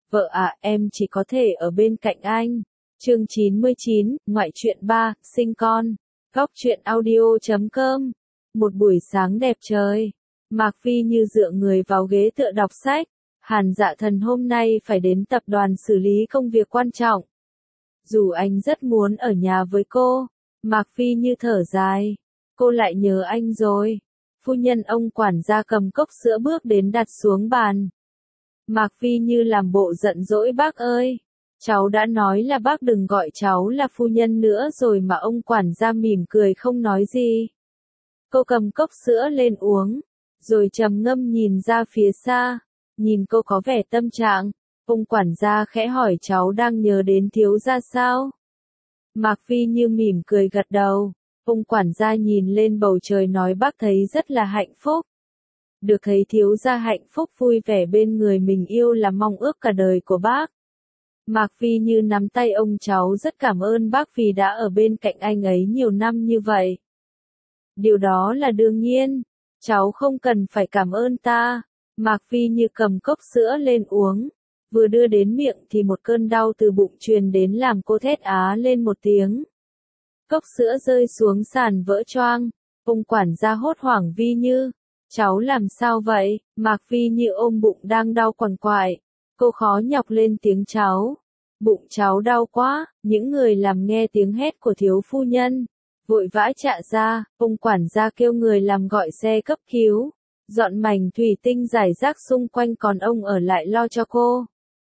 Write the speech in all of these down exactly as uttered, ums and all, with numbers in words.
Vợ à, em chỉ có thể ở bên cạnh anh. Chương chín mươi chín, ngoại truyện ba, sinh con. Góc truyện audio chấm com. Một buổi sáng đẹp trời, Mạc Phi như dựa người vào ghế tựa đọc sách. Hàn Dạ Thần hôm nay phải đến tập đoàn xử lý công việc quan trọng. Dù anh rất muốn ở nhà với cô, Mạc Phi như thở dài. Cô lại nhớ anh rồi. Phu nhân ông quản gia cầm cốc sữa bước đến đặt xuống bàn. Mạc Phi như làm bộ giận dỗi: bác ơi, cháu đã nói là bác đừng gọi cháu là phu nhân nữa rồi mà. Ông quản gia mỉm cười không nói gì. Cô cầm cốc sữa lên uống, rồi trầm ngâm nhìn ra phía xa. Nhìn cô có vẻ tâm trạng, ông quản gia khẽ hỏi: cháu đang nhớ đến thiếu gia sao? Mạc Phi như mỉm cười gật đầu. Ông quản gia nhìn lên bầu trời nói: bác thấy rất là hạnh phúc. Được thấy thiếu gia hạnh phúc vui vẻ bên người mình yêu là mong ước cả đời của bác. Mạc Phi như nắm tay ông: cháu rất cảm ơn bác vì đã ở bên cạnh anh ấy nhiều năm như vậy. Điều đó là đương nhiên, cháu không cần phải cảm ơn ta. Mạc Phi như cầm cốc sữa lên uống, vừa đưa đến miệng thì một cơn đau từ bụng truyền đến làm cô thét á lên một tiếng. Cốc sữa rơi xuống sàn vỡ choang. Ông quản gia hốt hoảng: Vi Như, cháu làm sao vậy? Mạc Phi như ôm bụng đang đau quằn quại. Cô khó nhọc lên tiếng: cháu, bụng cháu đau quá. Những người làm nghe tiếng hét của thiếu phu nhân, vội vã chạy ra. Ông quản gia kêu người làm gọi xe cấp cứu, dọn mảnh thủy tinh rải rác xung quanh, còn ông ở lại lo cho cô.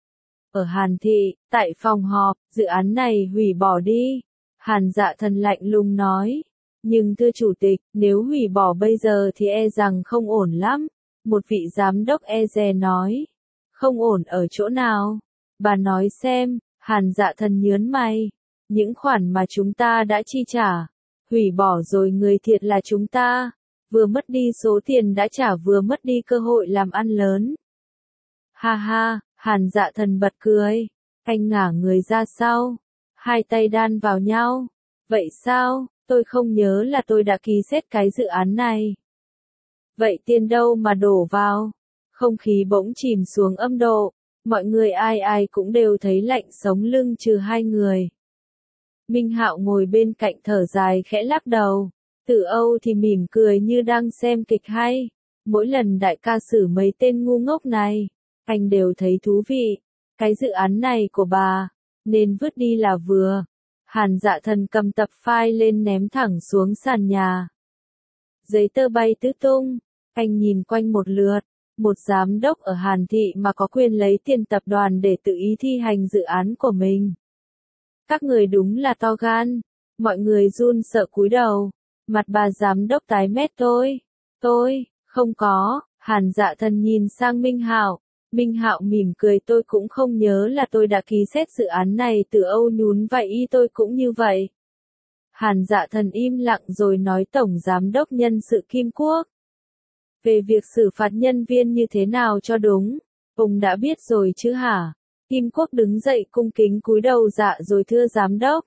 Ở Hàn Thị, tại phòng họp, dự án này hủy bỏ đi. Hàn Dạ Thần lạnh lùng nói. Nhưng thưa chủ tịch, nếu hủy bỏ bây giờ thì e rằng không ổn lắm. Một vị giám đốc e dè nói. Không ổn ở chỗ nào? Bà nói xem. Hàn Dạ Thần nhớn mày. Những khoản mà chúng ta đã chi trả, hủy bỏ rồi người thiệt là chúng ta. Vừa mất đi số tiền đã trả, vừa mất đi cơ hội làm ăn lớn. Ha ha, Hàn Dạ Thần bật cười. Anh ngả người ra sau, hai tay đan vào nhau. Vậy sao? Tôi không nhớ là tôi đã ký kết cái dự án này. Vậy tiền đâu mà đổ vào? Không khí bỗng chìm xuống âm độ. Mọi người ai ai cũng đều thấy lạnh sống lưng trừ hai người. Minh Hạo ngồi bên cạnh thở dài khẽ lắc đầu. Tử Âu thì mỉm cười như đang xem kịch hay. Mỗi lần đại ca xử mấy tên ngu ngốc này, anh đều thấy thú vị. Cái dự án này của bà, nên vứt đi là vừa. Hàn Dạ Thần cầm tập file lên ném thẳng xuống sàn nhà. Giấy tờ bay tứ tung. Anh nhìn quanh một lượt. Một giám đốc ở Hàn Thị mà có quyền lấy tiền tập đoàn để tự ý thi hành dự án của mình. Các người đúng là to gan. Mọi người run sợ cúi đầu. Mặt bà giám đốc tái mét. Tôi, tôi, không có. Hàn Dạ Thần nhìn sang Minh Hạo. Minh Hạo mỉm cười: tôi cũng không nhớ là tôi đã ký kết dự án này. Từ Âu nhún vai: y tôi cũng như vậy. Hàn Dạ Thần im lặng rồi nói: Tổng Giám đốc Nhân sự Kim Quốc, về việc xử phạt nhân viên như thế nào cho đúng, ông đã biết rồi chứ hả? Kim Quốc đứng dậy cung kính cúi đầu: dạ rồi thưa Giám đốc.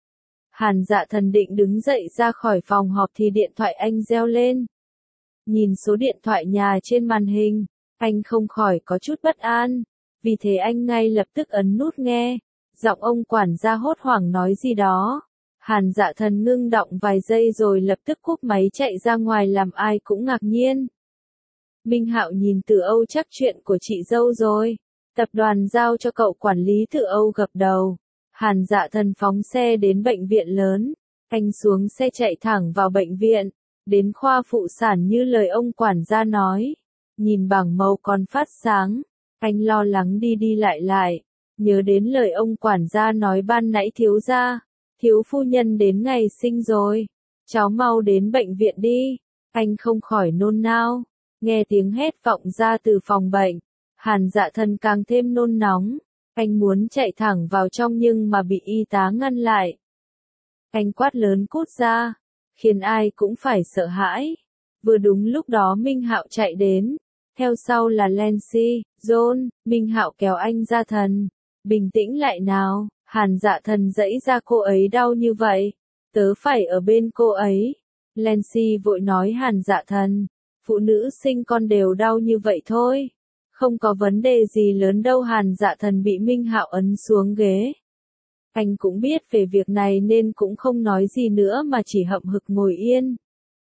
Hàn Dạ Thần định đứng dậy ra khỏi phòng họp thì điện thoại anh reo lên. Nhìn số điện thoại nhà trên màn hình, anh không khỏi có chút bất an. Vì thế anh ngay lập tức ấn nút nghe. Giọng ông quản gia hốt hoảng nói gì đó. Hàn Dạ Thần ngưng đọng vài giây rồi lập tức cúp máy chạy ra ngoài làm ai cũng ngạc nhiên. Minh Hạo nhìn: Từ Âu, chắc chuyện của chị dâu rồi. Tập đoàn giao cho cậu quản lý. Từ Âu gật đầu. Hàn Dạ Thần phóng xe đến bệnh viện lớn. Anh xuống xe chạy thẳng vào bệnh viện, đến khoa phụ sản như lời ông quản gia nói. Nhìn bảng màu còn phát sáng, anh lo lắng đi đi lại lại, nhớ đến lời ông quản gia nói ban nãy: thiếu gia, thiếu phu nhân đến ngày sinh rồi, cháu mau đến bệnh viện đi. Anh không khỏi nôn nao, nghe tiếng hét vọng ra từ phòng bệnh. Hàn Dạ Thần càng thêm nôn nóng, anh muốn chạy thẳng vào trong nhưng mà bị y tá ngăn lại. Anh quát lớn: cút ra, khiến ai cũng phải sợ hãi. Vừa đúng lúc đó Minh Hạo chạy đến. Theo sau là Lancy, John. Minh Hạo kéo anh ra: Thần, bình tĩnh lại nào. Hàn Dạ Thần giãy ra: cô ấy đau như vậy, tớ phải ở bên cô ấy. Lancy vội nói: Hàn Dạ Thần, phụ nữ sinh con đều đau như vậy thôi. Không có vấn đề gì lớn đâu. Hàn Dạ Thần bị Minh Hạo ấn xuống ghế. Anh cũng biết về việc này nên cũng không nói gì nữa mà chỉ hậm hực ngồi yên.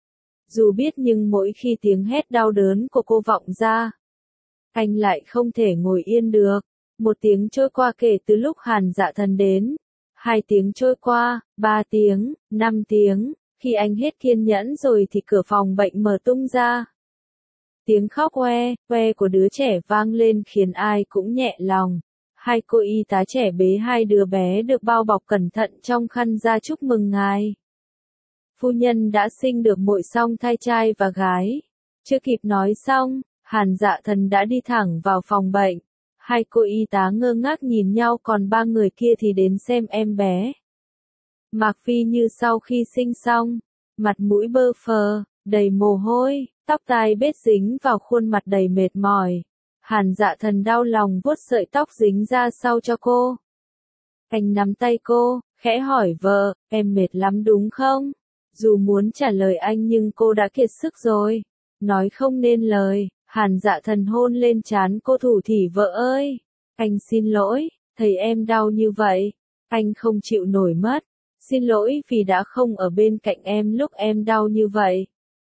Dù biết nhưng mỗi khi tiếng hét đau đớn của cô vọng ra, anh lại không thể ngồi yên được. Một tiếng trôi qua kể từ lúc Hàn Dạ Thần đến. Hai tiếng trôi qua, ba tiếng, năm tiếng. Khi anh hết kiên nhẫn rồi thì cửa phòng bệnh mở tung ra. Tiếng khóc oe, oe của đứa trẻ vang lên khiến ai cũng nhẹ lòng. Hai cô y tá trẻ bế hai đứa bé được bao bọc cẩn thận trong khăn ra chúc mừng ngài. Phu nhân đã sinh được muội song thai trai và gái. Chưa kịp nói xong, Hàn Dạ Thần đã đi thẳng vào phòng bệnh. Hai cô y tá ngơ ngác nhìn nhau còn ba người kia thì đến xem em bé. Mạc Phi Như sau khi sinh xong, mặt mũi bơ phờ, đầy mồ hôi, tóc tai bết dính vào khuôn mặt đầy mệt mỏi. Hàn Dạ Thần đau lòng vuốt sợi tóc dính ra sau cho cô. Anh nắm tay cô, khẽ hỏi vợ, em mệt lắm đúng không? Dù muốn trả lời anh nhưng cô đã kiệt sức rồi. Nói không nên lời, Hàn Dạ Thần hôn lên trán cô thủ thỉ vợ ơi. Anh xin lỗi, thấy em đau như vậy. Anh không chịu nổi mất. Xin lỗi vì đã không ở bên cạnh em lúc em đau như vậy.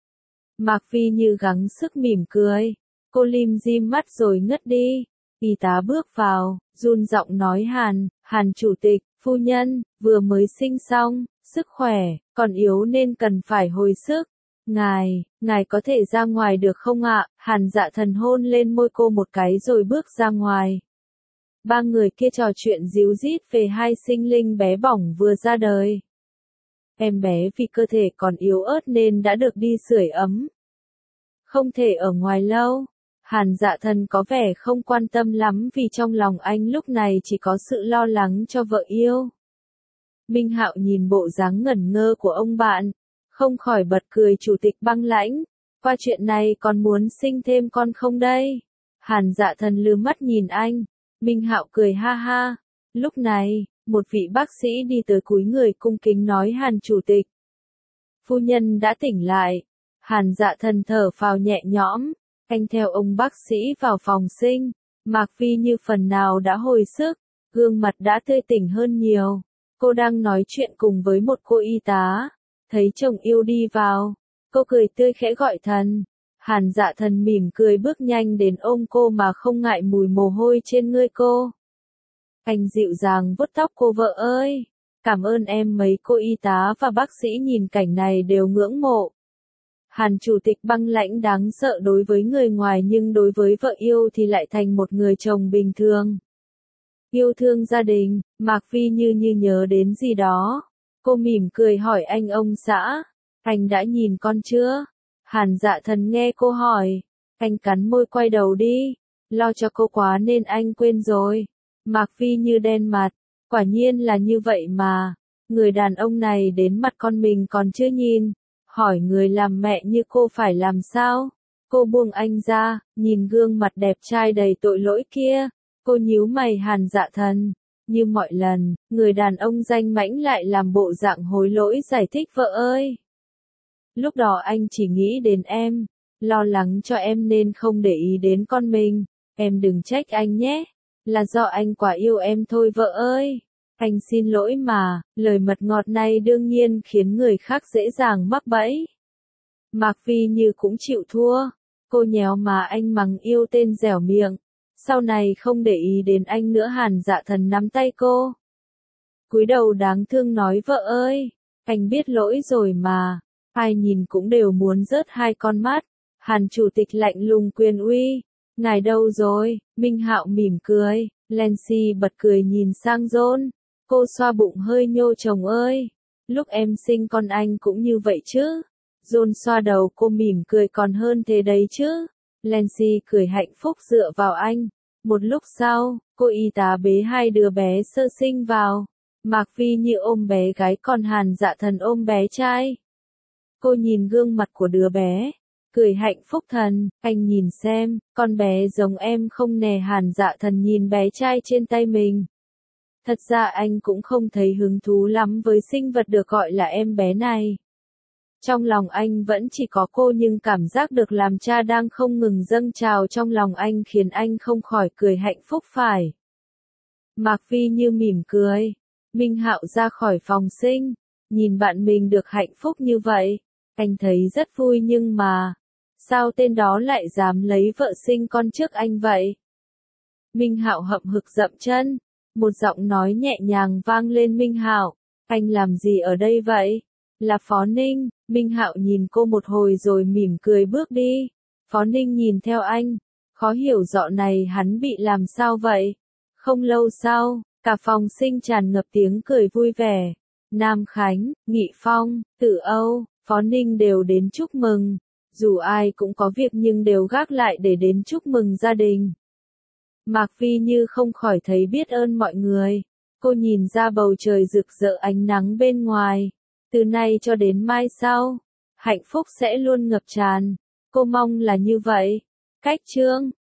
Mạc Phi Như gắng sức mỉm cười. Cô lim dim mắt rồi ngất đi. Y tá bước vào, run giọng nói Hàn, Hàn chủ tịch, phu nhân, vừa mới sinh xong, sức khỏe, còn yếu nên cần phải hồi sức. Ngài, ngài có thể ra ngoài được không ạ? Hàn Dạ Thần hôn lên môi cô một cái rồi bước ra ngoài. Ba người kia trò chuyện díu dít về hai sinh linh bé bỏng vừa ra đời. Em bé vì cơ thể còn yếu ớt nên đã được đi sưởi ấm. Không thể ở ngoài lâu. Hàn Dạ Thần có vẻ không quan tâm lắm vì trong lòng anh lúc này chỉ có sự lo lắng cho vợ yêu. Minh Hạo nhìn bộ dáng ngẩn ngơ của ông bạn, không khỏi bật cười. Chủ tịch Băng Lãnh, qua chuyện này còn muốn sinh thêm con không đây? Hàn Dạ Thần lừa mắt nhìn anh. Minh Hạo cười ha ha. Lúc này, một vị bác sĩ đi tới cúi người cung kính nói Hàn chủ tịch. Phu nhân đã tỉnh lại. Hàn Dạ Thần thở phào nhẹ nhõm. Anh theo ông bác sĩ vào phòng sinh. Mạc Phi Như phần nào đã hồi sức, gương mặt đã tươi tỉnh hơn nhiều. Cô đang nói chuyện cùng với một cô y tá. Thấy chồng yêu đi vào, cô cười tươi khẽ gọi thần. Hàn Dạ Thần mỉm cười bước nhanh đến ôm cô mà không ngại mùi mồ hôi trên người cô. Anh dịu dàng vuốt tóc cô vợ ơi. Cảm ơn em. Mấy cô y tá và bác sĩ nhìn cảnh này đều ngưỡng mộ. Hàn chủ tịch Băng Lãnh đáng sợ đối với người ngoài nhưng đối với vợ yêu thì lại thành một người chồng bình thường. Yêu thương gia đình, Mạc Phi Như như nhớ đến gì đó. Cô mỉm cười hỏi anh ông xã, anh đã nhìn con chưa? Hàn Dạ Thần nghe cô hỏi, anh cắn môi quay đầu đi, lo cho cô quá nên anh quên rồi. Mạc Phi Như đen mặt, quả nhiên là như vậy mà, người đàn ông này đến mặt con mình còn chưa nhìn, hỏi người làm mẹ như cô phải làm sao? Cô buông anh ra, nhìn gương mặt đẹp trai đầy tội lỗi kia, cô nhíu mày. Hàn Dạ Thần, như mọi lần, người đàn ông danh mãnh lại làm bộ dạng hối lỗi giải thích vợ ơi. Lúc đó anh chỉ nghĩ đến em, lo lắng cho em nên không để ý đến con mình, em đừng trách anh nhé, là do anh quá yêu em thôi vợ ơi. Anh xin lỗi mà, lời mật ngọt này đương nhiên khiến người khác dễ dàng mắc bẫy. Mạc Phi Như cũng chịu thua, cô nhéo mà anh mắng yêu tên dẻo miệng. Sau này không để ý đến anh nữa. Hàn Dạ Thần nắm tay cô, cúi đầu đáng thương nói vợ ơi, anh biết lỗi rồi mà, ai nhìn cũng đều muốn rớt hai con mắt. Hàn chủ tịch lạnh lùng quyền uy, ngài đâu rồi? Minh Hạo mỉm cười, Lancy bật cười nhìn sang John, cô xoa bụng hơi nhô chồng ơi, lúc em sinh con anh cũng như vậy chứ? John xoa đầu cô mỉm cười còn hơn thế đấy chứ? Lancy cười hạnh phúc dựa vào anh. Một lúc sau, cô y tá bế hai đứa bé sơ sinh vào. Mạc Phi Như ôm bé gái còn Hàn Dạ Thần ôm bé trai. Cô nhìn gương mặt của đứa bé, cười hạnh phúc thần, anh nhìn xem, con bé giống em không nè? Hàn Dạ Thần nhìn bé trai trên tay mình. Thật ra anh cũng không thấy hứng thú lắm với sinh vật được gọi là em bé này. Trong lòng anh vẫn chỉ có cô nhưng cảm giác được làm cha đang không ngừng dâng trào trong lòng anh khiến anh không khỏi cười hạnh phúc phải. Mạc Vi Như mỉm cười. Minh Hạo ra khỏi phòng sinh, nhìn bạn mình được hạnh phúc như vậy, anh thấy rất vui nhưng mà, sao tên đó lại dám lấy vợ sinh con trước anh vậy? Minh Hạo hậm hực dậm chân, một giọng nói nhẹ nhàng vang lên. Minh Hạo, anh làm gì ở đây vậy? Là Phó Ninh. Minh Hạo nhìn cô một hồi rồi mỉm cười bước đi. Phó Ninh nhìn theo anh, khó hiểu dạo này hắn bị làm sao vậy? Không lâu sau, cả phòng sinh tràn ngập tiếng cười vui vẻ. Nam Khánh, Nghị Phong, Tử Âu, Phó Ninh đều đến chúc mừng. Dù ai cũng có việc nhưng đều gác lại để đến chúc mừng gia đình. Mạc Vi Như không khỏi thấy biết ơn mọi người. Cô nhìn ra bầu trời rực rỡ ánh nắng bên ngoài. Từ nay cho đến mai sau, hạnh phúc sẽ luôn ngập tràn. Cô mong là như vậy. Cách chương